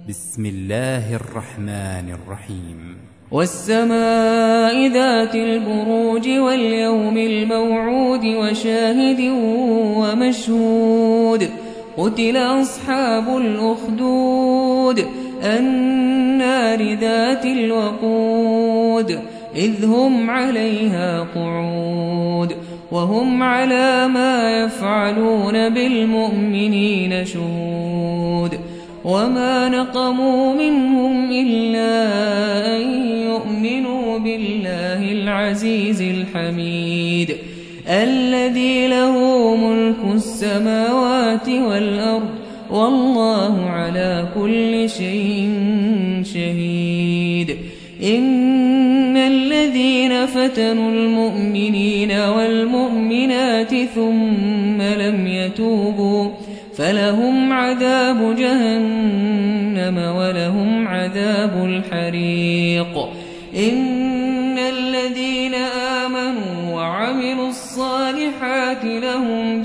بسم الله الرحمن الرحيم والسماء ذات البروج واليوم الموعود وشاهد ومشهود قتل أصحاب الأخدود النار ذات الوقود إذ هم عليها قعود وهم على ما يفعلون بالمؤمنين شهود وما نقموا منهم إلا أن يؤمنوا بالله العزيز الحميد الذي له ملك السماوات والأرض والله على كل شيء شهيد إن الذين فتنوا المؤمنين والمؤمنات ثم لم يتوبوا فلهم عذاب جهنم ولهم عذاب الحريق إن الذين آمنوا وعملوا الصالحات لهم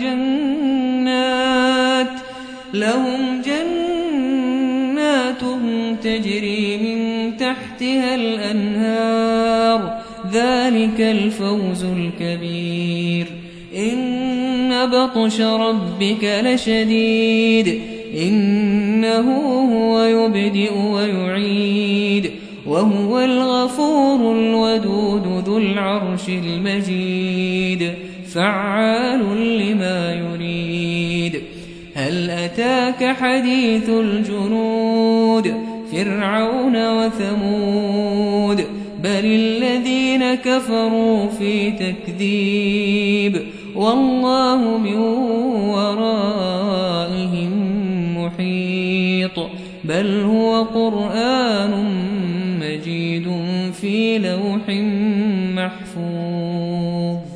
جنات تجري من تحتها الأنهار ذلك الفوز الكبير إن بطش ربك لشديد إنه هو يبدئ ويعيد وهو الغفور الودود ذو العرش المجيد فعال لما يريد هل أتاك حديث الجنود فرعون وثمود بل الذين كفروا في تكذيب والله من ورائهم محيط بل هو قرآن مجيد في لوح محفوظ